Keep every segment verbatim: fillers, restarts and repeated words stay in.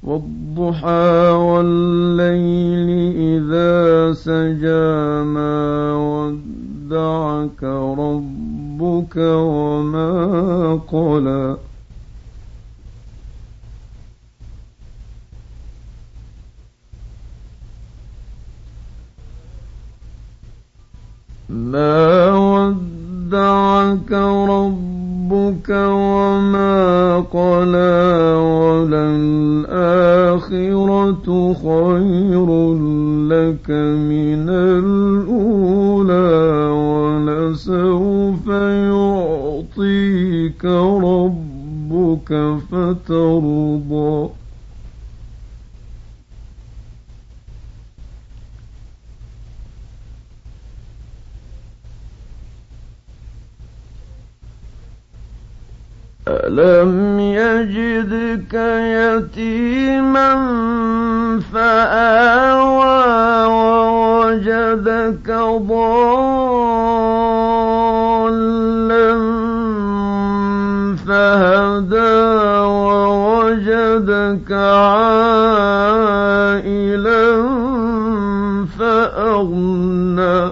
والضحى والليل إذا سجى ما ودعك ربك وما قلى ما ودعك ربك وما قلى وللآخرة خير لك من الأولى ولسوف يعطيك ربك فترضى ألم يجدك يتيما فآوى ووجدك ضالا فهدى ووجدك عائلا فأغنى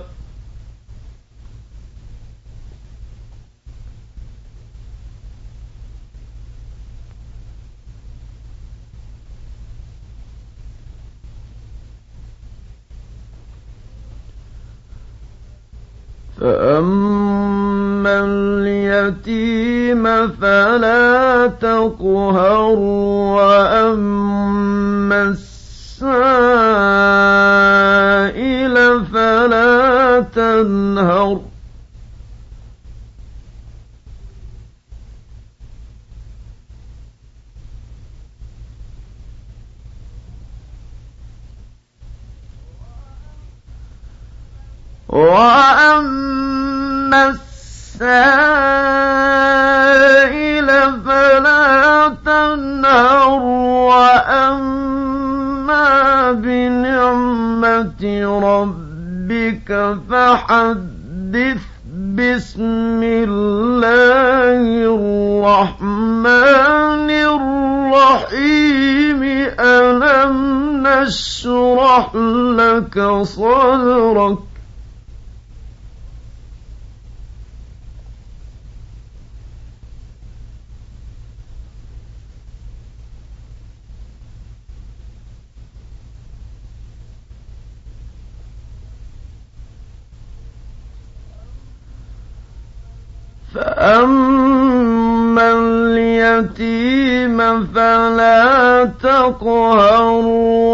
فأما اليتيم فلا تقهر وأما السائل فلا تنهر وأما السائل فلا تنهر وأما بنعمة ربك فحدث بسم الله الرحمن الرحيم ألم نشرح لك صدرك فأما اليتيم فلا تقهر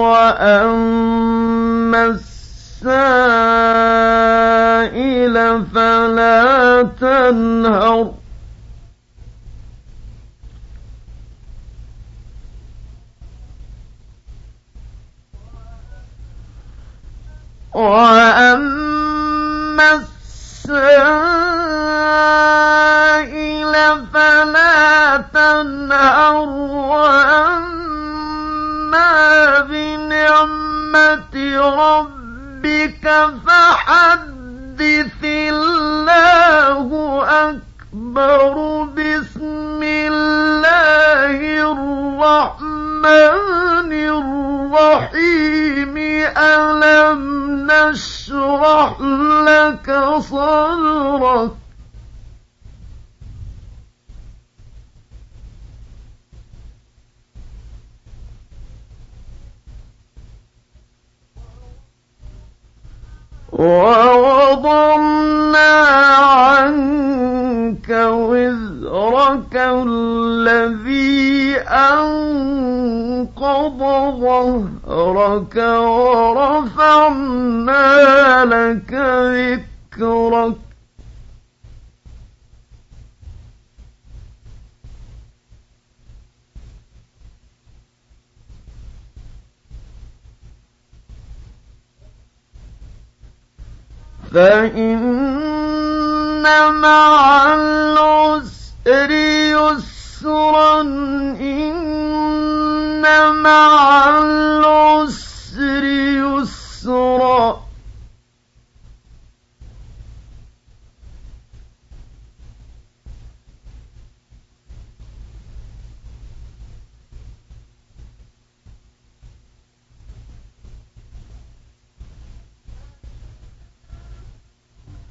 وأما السائل فلا تنهر وأما السائل فلا تنهر وأما بنعمة ربك فحدث الله أكبر بسم الله الرحمن الرحيم ألم نشرح لك صدرك ووضعنا عنك وزرك الذي أنقض ظهرك ورفعنا لك ذكرك فإن مع العسر يسرا إن مع العسر يسرا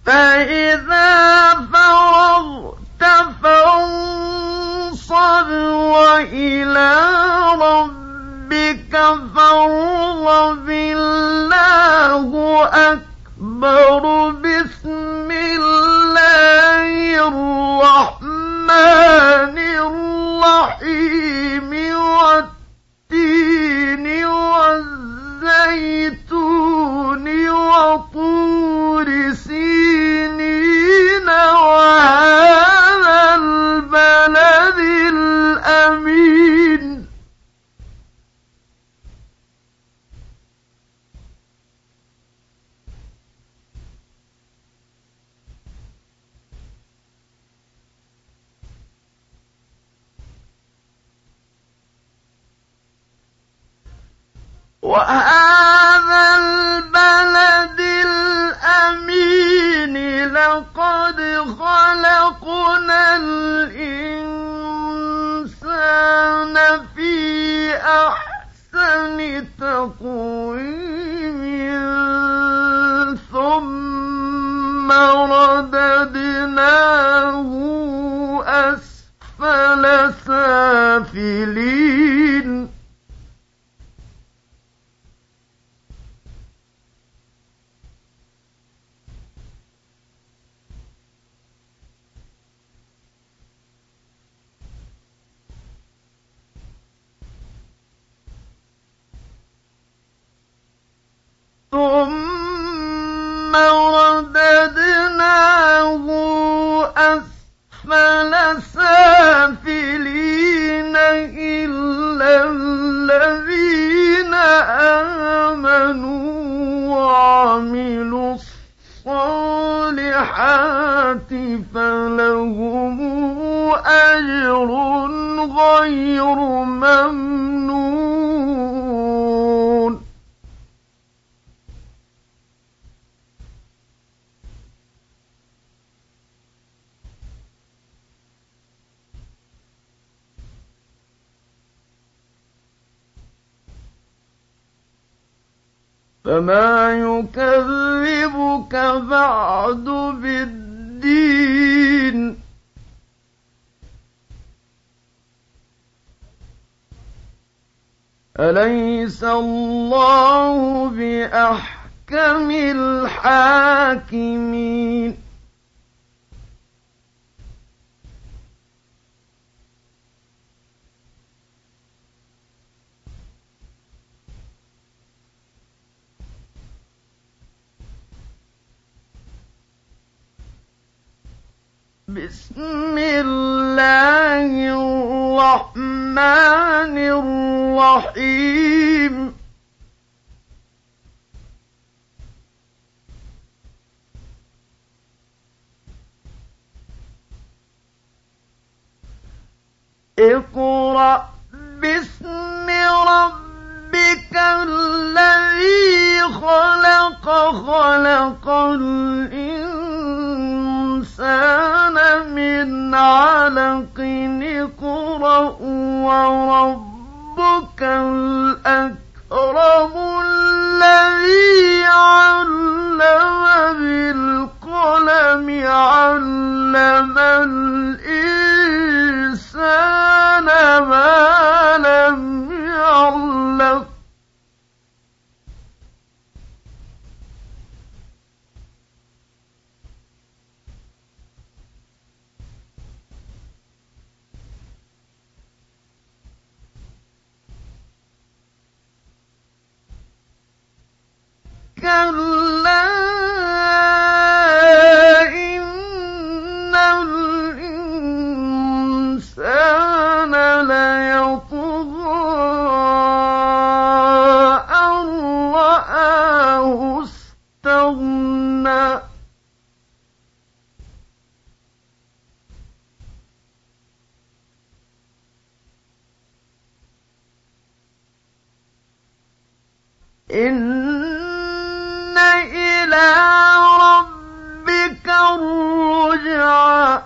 فإذا فرغت فانصب وإلى ربك فارغب الله أكبر بسم الله الرحمن الرحيم والتين والزيتون وطور سينين وهذا البلد الأمين وهذا البلد الأمين لقد خلقنا الإنسان في أحسن تقويم ثم رددناه أسفل سافلين ثم رددناه أسفل سافلين إلا الذين آمنوا وعملوا الصالحات فلهم أجر غير ممنون فما يكذبك بعد بالدين أليس الله بأحكم الحاكمين بسم الله الرحمن الرحيم اقرأ باسم ربك الذي خلق خلق الإنسان من علق اقرأ وربك الأكرم الذي علم بالقلم علم الإنسان ما لم يعلم كلا إن الإنسان ليطغى أن رآه استغنى إن إلى ربك الرجعى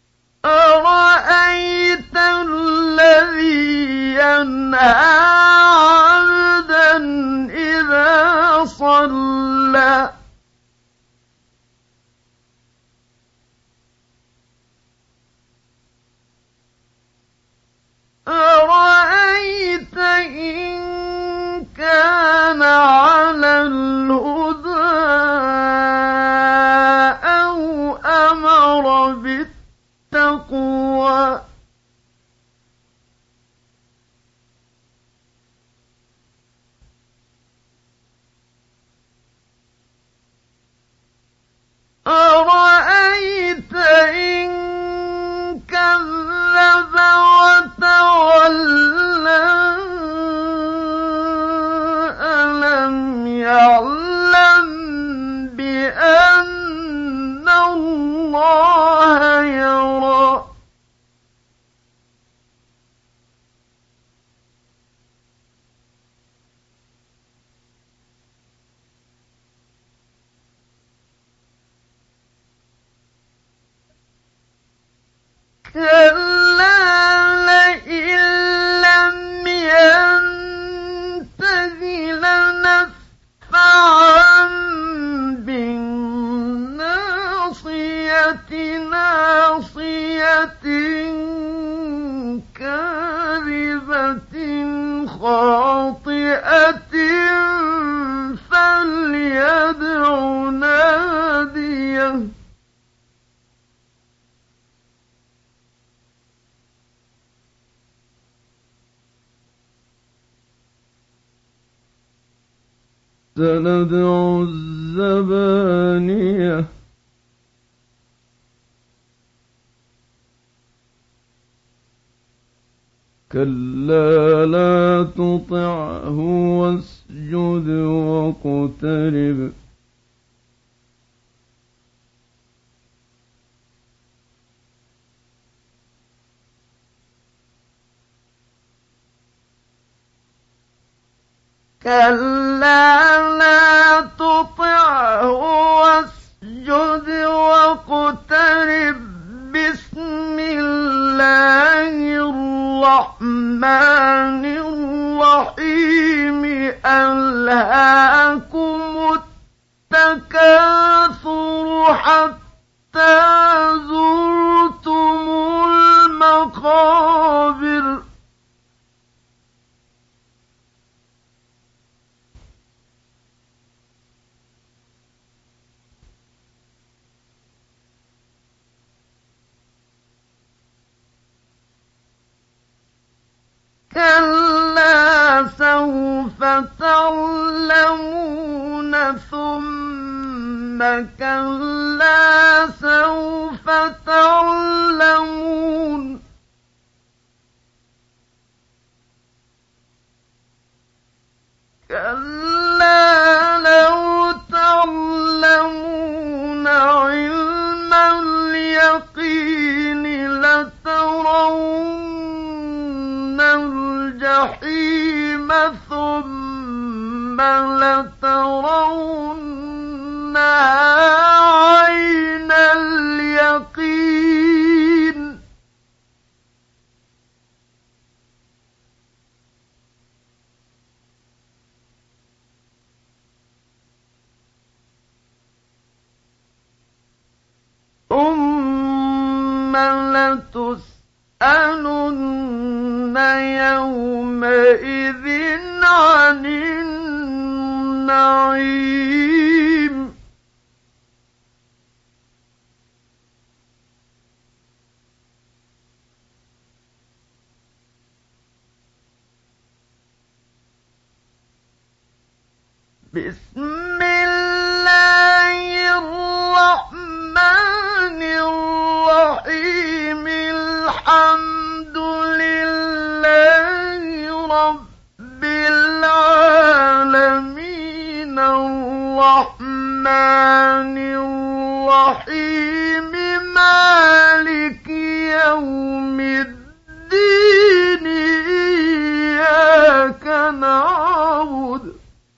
أرأيت الذي ينهى أمر بالتقوى أرأيت إن كذب وتولى ألم يعلم بأن الله يرى كلا لئن لم ينته لنسفعا بالناصية ناصية كاذبة خاطئة فليدع ناديه سندع الزبانية كلا لا تطعه واسجد واقترب كلا لا تطعه واسجد واقترب بسم الله الرحمن الرحيم ألهاكم التكاثر حتى زرتم المقابر كلا سوف تعلمون ثم كلا سوف تعلمون كلا لو تعلمون علم اليقين لترون الجحيم ثم لترونها عين اليقين ثم لتسألن يومئذ عن النعيم بسم الله الرحمن الرحيم الحمد لله رب العالمين الرحمن الرحيم مالك يوم الدين إياك نعبد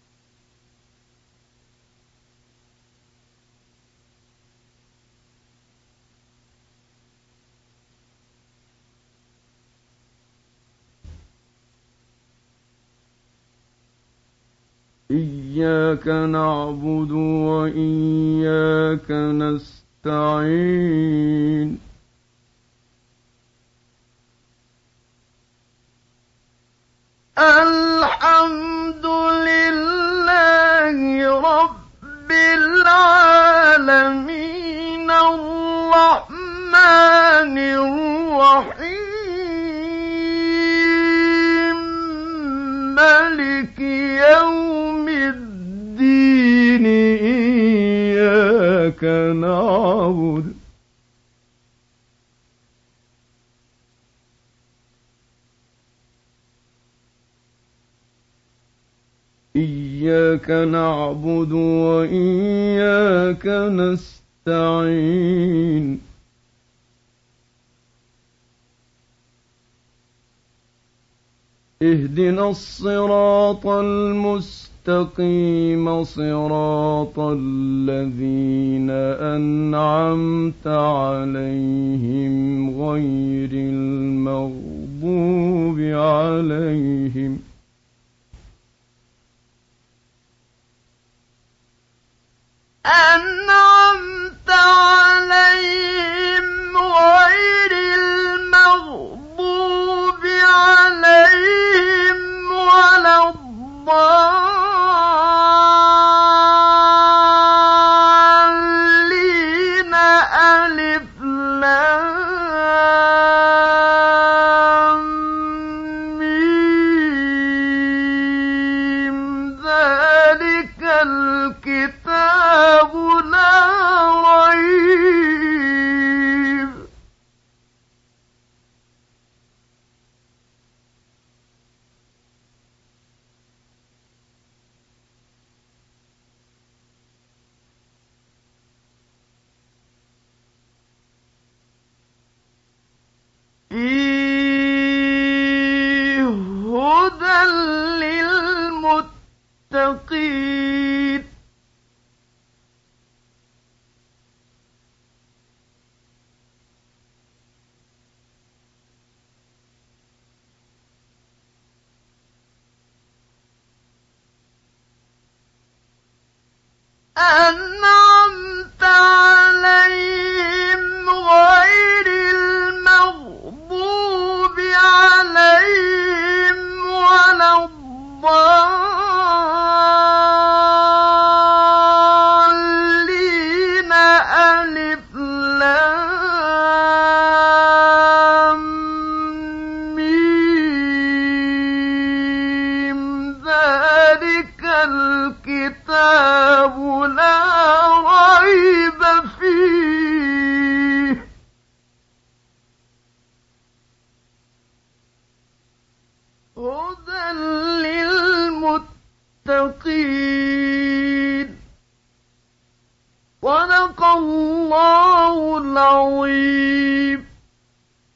إياك نعبد وإياك نستعين الحمد لله رب العالمين الرحمن الرحمن الرحيم مالك يوم الدين إياك نعبد إياك نعبد وإياك نستعين اهدنا الصراط المستقيم صراط الذين أنعمت عليهم غير المغضوب عليهم أنعمت عليهم غير المغضوب عليهم ولا الضالين ألف لام ميم ذلك الكتاب لا ريب فيه هدى للمتقين أنعمت عليهم غير المغضوب عليهم ولا الضالين ألف لام ميم ذلك الكتاب لا ريب فيه هدى للمتقين صدق الله العظيم.